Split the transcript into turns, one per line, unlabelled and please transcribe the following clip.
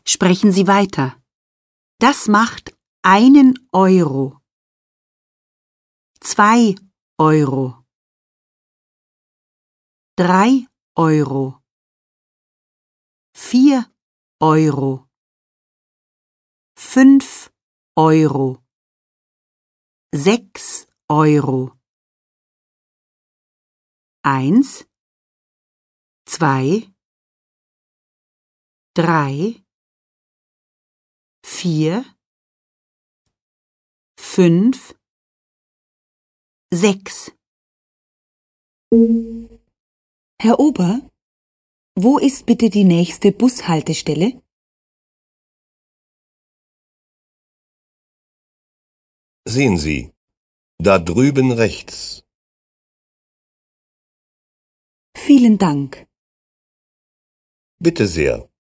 Sprechen Sie weiter. Das macht 1 Euro. 2 Euro. 3 Euro. 4 Euro. 5 Euro. 6 Euro. 1, 2, 3, 4, 5, 6.
Herr Ober, wo ist bitte die nächste Bushaltestelle?
Sehen Sie, da drüben rechts.
Vielen Dank.
Bitte sehr.